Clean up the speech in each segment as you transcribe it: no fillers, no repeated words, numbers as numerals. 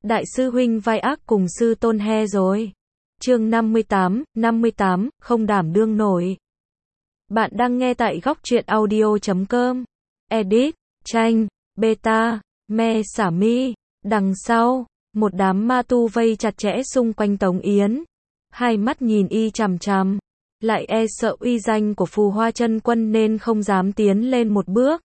Đại sư huynh vai ác cùng sư tôn he rồi. Chương 58, không đảm đương nổi. Bạn đang nghe tại góc truyện audio.com. Edit, tranh, beta, me xả mi. Đằng sau, một đám ma tu vây chặt chẽ xung quanh Tống Yến. Hai mắt nhìn y chằm chằm. Lại e sợ uy danh của Phù Hoa Chân Quân nên không dám tiến lên một bước.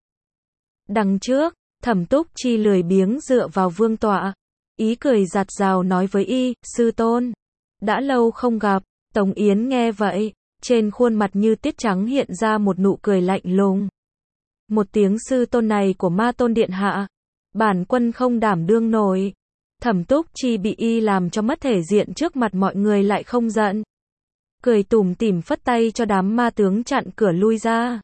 Đằng trước, Thẩm Túc Chi lười biếng dựa vào vương tọa. Ý cười giạt rào nói với y, sư tôn. Đã lâu không gặp. Tống Yến nghe vậy, trên khuôn mặt như tiết trắng hiện ra một nụ cười lạnh lùng. Một tiếng sư tôn này của ma tôn điện hạ, bản quân không đảm đương nổi. Thẩm Túc Chi bị y làm cho mất thể diện trước mặt mọi người lại không giận. Cười tủm tỉm phất tay cho đám ma tướng chặn cửa lui ra.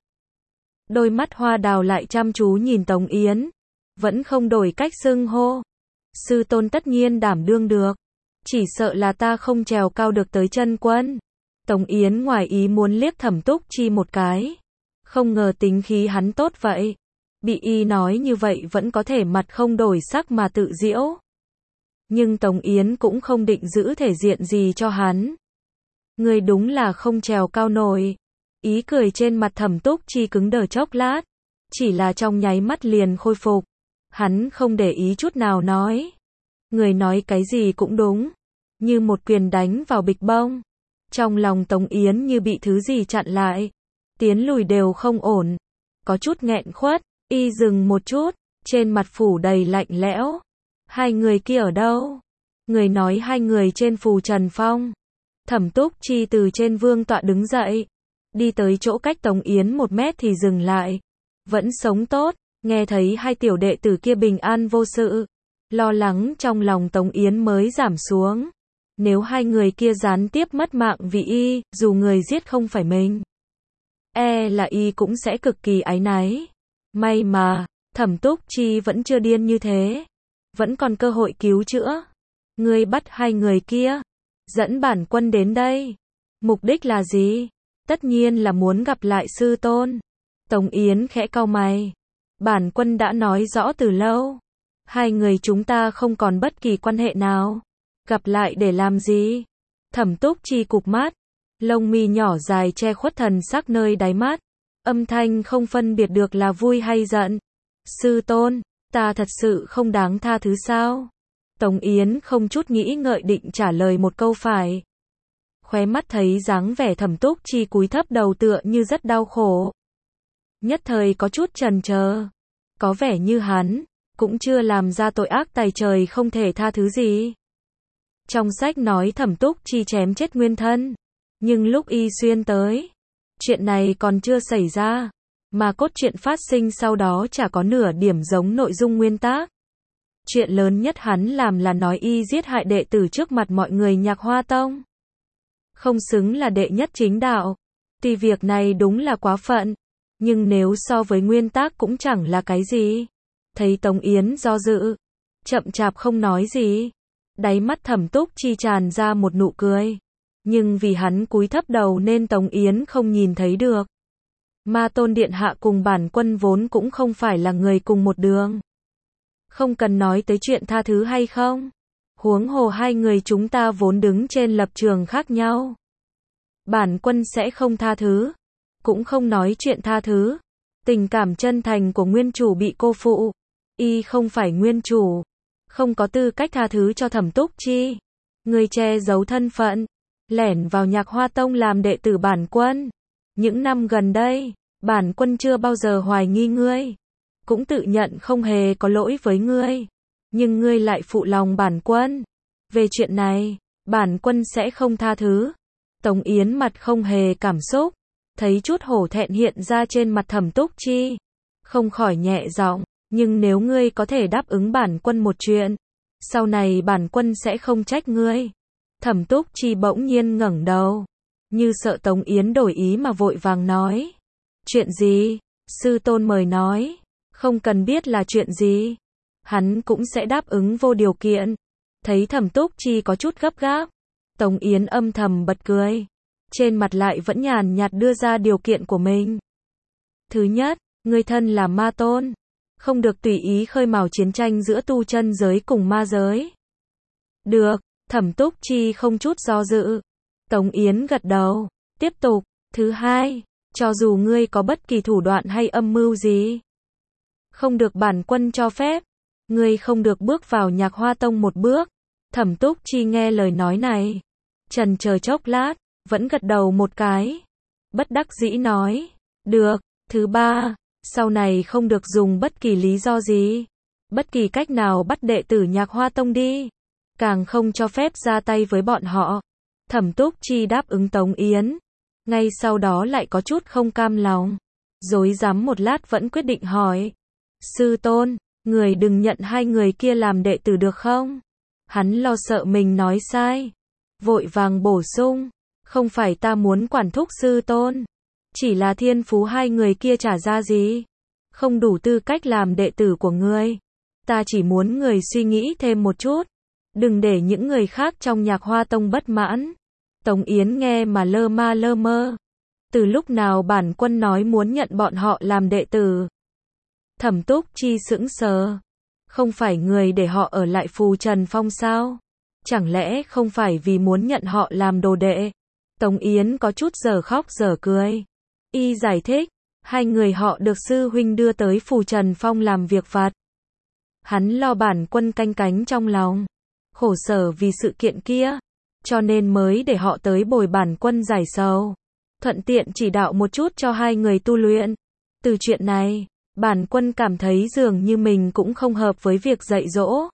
Đôi mắt hoa đào lại chăm chú nhìn Tống Yến. Vẫn không đổi cách xưng hô. Sư tôn tất nhiên đảm đương được. Chỉ sợ là ta không trèo cao được tới chân quân. Tống Yến ngoài ý muốn liếc Thẩm Túc Chi một cái. Không ngờ tính khí hắn tốt vậy. Bị y nói như vậy vẫn có thể mặt không đổi sắc mà tự giễu. Nhưng Tống Yến cũng không định giữ thể diện gì cho hắn. Người đúng là không trèo cao nổi. Ý cười trên mặt Thẩm Túc Chi cứng đờ chốc lát. Chỉ là trong nháy mắt liền khôi phục. Hắn không để ý chút nào nói. Người nói cái gì cũng đúng. Như một quyền đánh vào bịch bông. Trong lòng Tống Yến như bị thứ gì chặn lại. Tiến lùi đều không ổn. Có chút nghẹn khuất. Y dừng một chút. Trên mặt phủ đầy lạnh lẽo. Hai người kia ở đâu? Người nói hai người trên Phù Trần Phong. Thẩm Túc Chi từ trên vương tọa đứng dậy. Đi tới chỗ cách Tống Yến 1 mét thì dừng lại. Vẫn sống tốt. Nghe thấy hai tiểu đệ tử kia bình an vô sự. Lo lắng trong lòng Tống Yến mới giảm xuống. Nếu hai người kia gián tiếp mất mạng vì y, dù người giết không phải mình, e là y cũng sẽ cực kỳ áy náy. May mà, Thẩm Túc Chi vẫn chưa điên như thế. Vẫn còn cơ hội cứu chữa. Ngươi bắt hai người kia. Dẫn bản quân đến đây. Mục đích là gì? Tất nhiên là muốn gặp lại sư tôn. Tống Yến khẽ cau mày. Bản quân đã nói rõ từ lâu. Hai người chúng ta không còn bất kỳ quan hệ nào. Gặp lại để làm gì? Thẩm Túc Chi cụp mắt. Lông mi nhỏ dài che khuất thần sắc nơi đáy mắt. Âm thanh không phân biệt được là vui hay giận. Sư tôn, ta thật sự không đáng tha thứ sao? Tống Yến không chút nghĩ ngợi định trả lời một câu phải. Khóe mắt thấy dáng vẻ Thẩm Túc Chi cúi thấp đầu tựa như rất đau khổ. Nhất thời có chút chần chờ. Có vẻ như hắn cũng chưa làm ra tội ác tày trời không thể tha thứ gì. Trong sách nói Thẩm Túc Chi chém chết nguyên thân. Nhưng lúc y xuyên tới, chuyện này còn chưa xảy ra. Mà cốt truyện phát sinh sau đó chả có nửa điểm giống nội dung nguyên tác. Chuyện lớn nhất hắn làm là nói y giết hại đệ tử trước mặt mọi người Nhạc Hoa Tông. Không xứng là đệ nhất chính đạo. Tuy việc này đúng là quá phận. Nhưng nếu so với nguyên tác cũng chẳng là cái gì. Thấy Tống Yến do dự. Chậm chạp không nói gì. Đáy mắt Thẩm Túc Chi tràn ra một nụ cười. Nhưng vì hắn cúi thấp đầu nên Tống Yến không nhìn thấy được. Ma tôn điện hạ cùng bản quân vốn cũng không phải là người cùng một đường. Không cần nói tới chuyện tha thứ hay không. Huống hồ hai người chúng ta vốn đứng trên lập trường khác nhau. Bản quân sẽ không tha thứ. Cũng không nói chuyện tha thứ. Tình cảm chân thành của nguyên chủ bị cô phụ. Y không phải nguyên chủ. Không có tư cách tha thứ cho Thẩm Túc Chi. Người che giấu thân phận. Lẻn vào Nhạc Hoa Tông làm đệ tử bản quân. Những năm gần đây, bản quân chưa bao giờ hoài nghi ngươi. Cũng tự nhận không hề có lỗi với ngươi. Nhưng ngươi lại phụ lòng bản quân. Về chuyện này, bản quân sẽ không tha thứ. Tống Yến mặt không hề cảm xúc. Thấy chút hổ thẹn hiện ra trên mặt Thẩm Túc Chi. Không khỏi nhẹ giọng. Nhưng nếu ngươi có thể đáp ứng bản quân một chuyện, sau này bản quân sẽ không trách ngươi. Thẩm Túc Chi bỗng nhiên ngẩng đầu. Như sợ Tống Yến đổi ý mà vội vàng nói. Chuyện gì? Sư tôn mời nói. Không cần biết là chuyện gì. Hắn cũng sẽ đáp ứng vô điều kiện. Thấy Thẩm Túc Chi có chút gấp gáp. Tống Yến âm thầm bật cười. Trên mặt lại vẫn nhàn nhạt đưa ra điều kiện của mình. Thứ nhất, ngươi thân là ma tôn. Không được tùy ý khơi mào chiến tranh giữa tu chân giới cùng ma giới. Được, Thẩm Túc Chi không chút do dự. Tống Yến gật đầu, tiếp tục, thứ hai, cho dù ngươi có bất kỳ thủ đoạn hay âm mưu gì, không được bản quân cho phép, ngươi không được bước vào Nhạc Hoa Tông một bước. Thẩm Túc Chi nghe lời nói này, chần chờ chốc lát, vẫn gật đầu một cái. Bất đắc dĩ nói, được, thứ ba, sau này không được dùng bất kỳ lý do gì, bất kỳ cách nào bắt đệ tử Nhạc Hoa Tông đi, càng không cho phép ra tay với bọn họ. Thẩm Túc Chi đáp ứng Tống Yến, ngay sau đó lại có chút không cam lòng, rối rắm một lát vẫn quyết định hỏi, sư tôn, người đừng nhận hai người kia làm đệ tử được không? Hắn lo sợ mình nói sai, vội vàng bổ sung, không phải ta muốn quản thúc sư tôn, chỉ là thiên phú hai người kia trả ra gì, không đủ tư cách làm đệ tử của ngươi. Ta chỉ muốn người suy nghĩ thêm một chút, đừng để những người khác trong Nhạc Hoa Tông bất mãn. Tống Yến nghe mà lơ ma lơ mơ. Từ lúc nào bản quân nói muốn nhận bọn họ làm đệ tử? Thẩm Túc Chi sững sờ. Không phải người để họ ở lại Phù Trần Phong sao? Chẳng lẽ không phải vì muốn nhận họ làm đồ đệ? Tống Yến có chút giờ khóc giờ cười. Y giải thích, hai người họ được sư huynh đưa tới Phù Trần Phong làm việc vặt. Hắn lo bản quân canh cánh trong lòng, khổ sở vì sự kiện kia, cho nên mới để họ tới bồi bản quân giải sầu, thuận tiện chỉ đạo một chút cho hai người tu luyện. Từ chuyện này, bản quân cảm thấy dường như mình cũng không hợp với việc dạy dỗ.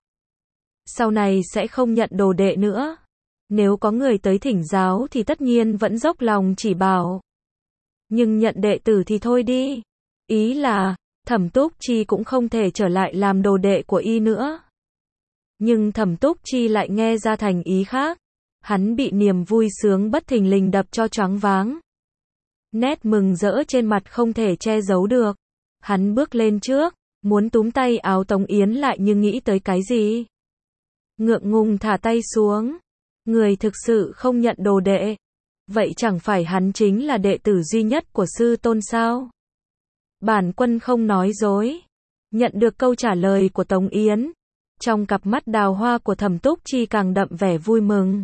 Sau này sẽ không nhận đồ đệ nữa. Nếu có người tới thỉnh giáo thì tất nhiên vẫn dốc lòng chỉ bảo. Nhưng nhận đệ tử thì thôi đi. Ý là, Thẩm Túc Chi cũng không thể trở lại làm đồ đệ của y nữa. Nhưng Thẩm Túc Chi lại nghe ra thành ý khác. Hắn bị niềm vui sướng bất thình lình đập cho choáng váng. Nét mừng rỡ trên mặt không thể che giấu được. Hắn bước lên trước, muốn túm tay áo Tống Yến lại nhưng nghĩ tới cái gì? Ngượng ngùng thả tay xuống. Người thực sự không nhận đồ đệ. Vậy chẳng phải hắn chính là đệ tử duy nhất của sư tôn sao? Bản quân không nói dối. Nhận được câu trả lời của Tống Yến, trong cặp mắt đào hoa của Thẩm Túc Chi càng đậm vẻ vui mừng.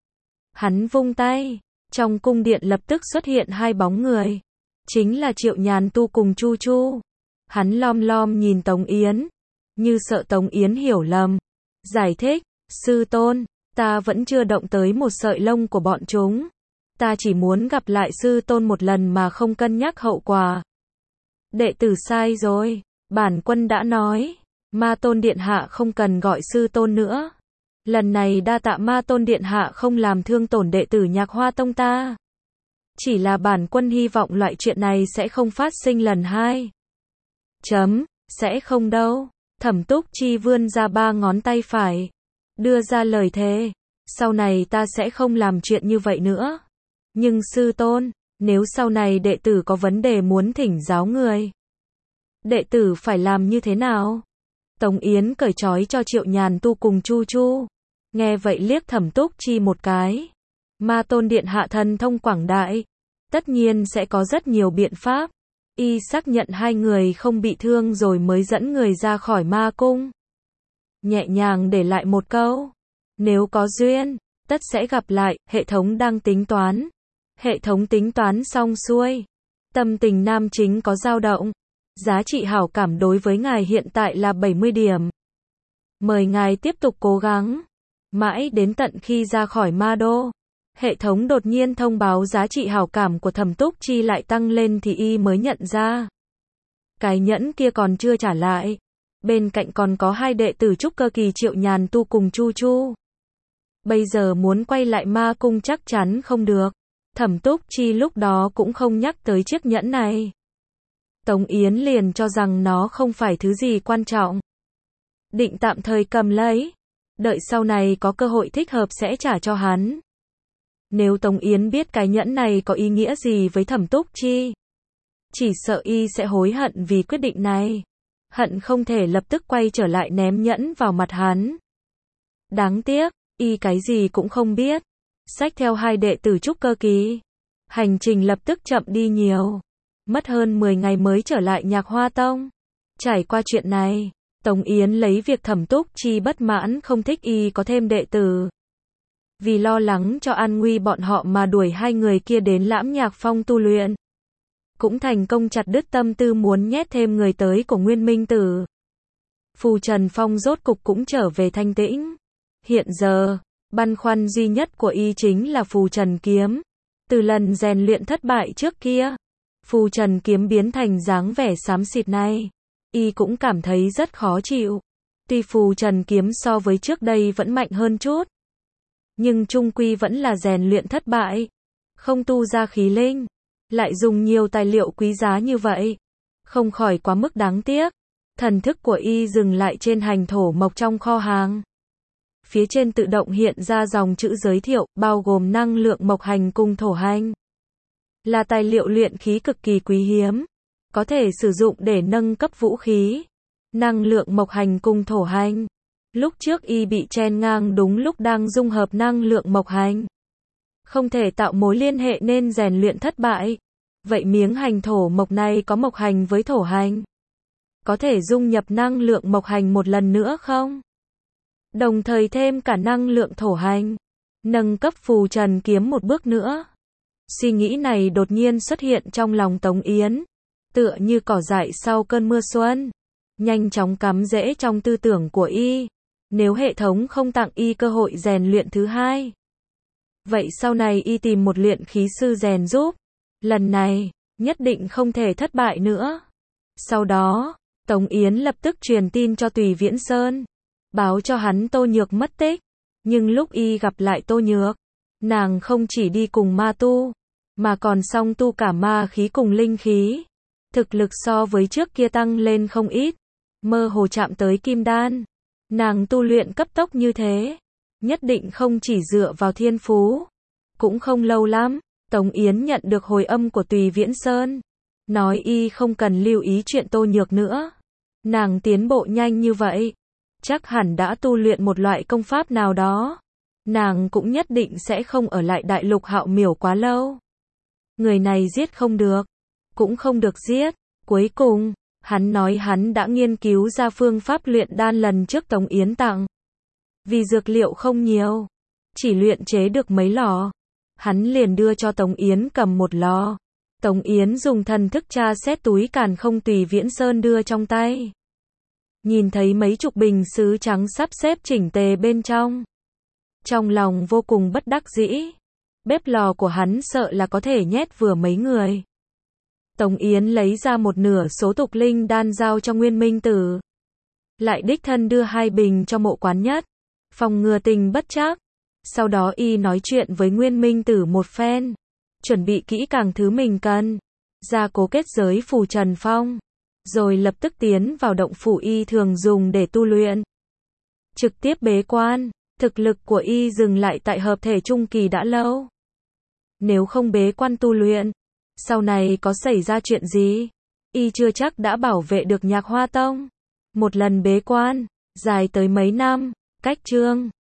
Hắn vung tay, trong cung điện lập tức xuất hiện hai bóng người. Chính là Triệu Nhàn Tu cùng Chu Chu. Hắn lom lom nhìn Tống Yến, như sợ Tống Yến hiểu lầm. Giải thích, sư tôn, ta vẫn chưa động tới một sợi lông của bọn chúng. Ta chỉ muốn gặp lại sư tôn một lần mà không cân nhắc hậu quả. Đệ tử sai rồi, bản quân đã nói, Ma Tôn Điện Hạ không cần gọi sư tôn nữa. Lần này đa tạ Ma Tôn Điện Hạ không làm thương tổn đệ tử Nhạc Hoa Tông ta. Chỉ là bản quân hy vọng loại chuyện này sẽ không phát sinh lần hai. Sẽ không đâu. Thẩm Túc Chi vươn ra ba ngón tay phải, đưa ra lời thề. Sau này ta sẽ không làm chuyện như vậy nữa. Nhưng sư tôn, nếu sau này đệ tử có vấn đề muốn thỉnh giáo người, đệ tử phải làm như thế nào? Tống Yến cởi trói cho Triệu Nhàn Tu cùng Chu Chu. Nghe vậy liếc Thẩm Túc Chi một cái. Ma Tôn Điện Hạ thần thông quảng đại, tất nhiên sẽ có rất nhiều biện pháp. Y xác nhận hai người không bị thương rồi mới dẫn người ra khỏi ma cung. Nhẹ nhàng để lại một câu, nếu có duyên, tất sẽ gặp lại. Hệ thống đang tính toán. Hệ thống tính toán xong xuôi. Tâm tình nam chính có dao động. Giá trị hảo cảm đối với ngài hiện tại là 70 điểm. Mời ngài tiếp tục cố gắng. Mãi đến tận khi ra khỏi ma đô, hệ thống đột nhiên thông báo giá trị hảo cảm của Thẩm Túc Chi lại tăng lên thì y mới nhận ra. Cái nhẫn kia còn chưa trả lại. Bên cạnh còn có hai đệ tử trúc cơ kỳ Triệu Nhàn Tu cùng Chu Chu. Bây giờ muốn quay lại ma cung chắc chắn không được. Thẩm Túc Chi lúc đó cũng không nhắc tới chiếc nhẫn này. Tống Yến liền cho rằng nó không phải thứ gì quan trọng. Định tạm thời cầm lấy. Đợi sau này có cơ hội thích hợp sẽ trả cho hắn. Nếu Tống Yến biết cái nhẫn này có ý nghĩa gì với Thẩm Túc Chi, chỉ sợ y sẽ hối hận vì quyết định này. Hận không thể lập tức quay trở lại ném nhẫn vào mặt hắn. Đáng tiếc, y cái gì cũng không biết. Xách theo hai đệ tử trúc cơ kỳ. Hành trình lập tức chậm đi nhiều. Mất hơn 10 ngày mới trở lại Nhạc Hoa Tông. Trải qua chuyện này, Tống Yến lấy việc Thẩm Túc Chi bất mãn không thích y có thêm đệ tử. Vì lo lắng cho an nguy bọn họ mà đuổi hai người kia đến Lãm Nhạc Phong tu luyện. Cũng thành công chặt đứt tâm tư muốn nhét thêm người tới của Nguyên Minh Tử. Phù Trần Phong rốt cục cũng trở về thanh tĩnh. Hiện giờ, băn khoăn duy nhất của y chính là Phù Trần Kiếm. Từ lần rèn luyện thất bại trước kia, Phù Trần Kiếm biến thành dáng vẻ xám xịt này. Y cũng cảm thấy rất khó chịu. Tuy Phù Trần Kiếm so với trước đây vẫn mạnh hơn chút, nhưng chung quy vẫn là rèn luyện thất bại. Không tu ra khí linh, lại dùng nhiều tài liệu quý giá như vậy. Không khỏi quá mức đáng tiếc. Thần thức của y dừng lại trên hành thổ mộc trong kho hàng. Phía trên tự động hiện ra dòng chữ giới thiệu, bao gồm năng lượng mộc hành cùng thổ hành. Là tài liệu luyện khí cực kỳ quý hiếm. Có thể sử dụng để nâng cấp vũ khí. Năng lượng mộc hành cùng thổ hành. Lúc trước y bị chen ngang đúng lúc đang dung hợp năng lượng mộc hành. Không thể tạo mối liên hệ nên rèn luyện thất bại. Vậy miếng hành thổ mộc này có mộc hành với thổ hành? Có thể dung nhập năng lượng mộc hành một lần nữa không? Đồng thời thêm cả năng lượng thổ hành. Nâng cấp Phù Trần Kiếm một bước nữa. Suy nghĩ này đột nhiên xuất hiện trong lòng Tống Yến. Tựa như cỏ dại sau cơn mưa xuân. Nhanh chóng cắm rễ trong tư tưởng của y. Nếu hệ thống không tặng y cơ hội rèn luyện thứ hai, vậy sau này y tìm một luyện khí sư rèn giúp. Lần này, nhất định không thể thất bại nữa. Sau đó, Tống Yến lập tức truyền tin cho Tùy Viễn Sơn. Báo cho hắn Tô Nhược mất tích. Nhưng lúc y gặp lại Tô Nhược, nàng không chỉ đi cùng ma tu, mà còn song tu cả ma khí cùng linh khí. Thực lực so với trước kia tăng lên không ít. Mơ hồ chạm tới kim đan. Nàng tu luyện cấp tốc như thế, nhất định không chỉ dựa vào thiên phú. Cũng không lâu lắm, Tống Yến nhận được hồi âm của Tùy Viễn Sơn. Nói y không cần lưu ý chuyện Tô Nhược nữa. Nàng tiến bộ nhanh như vậy, chắc hẳn đã tu luyện một loại công pháp nào đó. Nàng cũng nhất định sẽ không ở lại đại lục Hạo Miểu quá lâu. Người này giết không được, cũng không được giết. Cuối cùng, hắn nói hắn đã nghiên cứu ra phương pháp luyện đan lần trước Tống Yến tặng. Vì dược liệu không nhiều, chỉ luyện chế được mấy lò. Hắn liền đưa cho Tống Yến cầm một lò. Tống Yến dùng thần thức tra xét túi càn không Tùy Viễn Sơn đưa trong tay. Nhìn thấy mấy chục bình sứ trắng sắp xếp chỉnh tề bên trong. Trong lòng vô cùng bất đắc dĩ. Bếp lò của hắn sợ là có thể nhét vừa mấy người. Tống Yến lấy ra một nửa số tục linh đan giao cho Nguyên Minh Tử. Lại đích thân đưa 2 bình cho Mộ Quán Nhất. Phòng ngừa tình bất trắc. Sau đó y nói chuyện với Nguyên Minh Tử một phen. Chuẩn bị kỹ càng thứ mình cần. Gia cố kết giới Phù Trần Phong. Rồi lập tức tiến vào động phủ y thường dùng để tu luyện. Trực tiếp bế quan. Thực lực của y dừng lại tại hợp thể trung kỳ đã lâu. Nếu không bế quan tu luyện, sau này có xảy ra chuyện gì, y chưa chắc đã bảo vệ được Nhạc Hoa Tông. Một lần bế quan, dài tới mấy năm, cách chương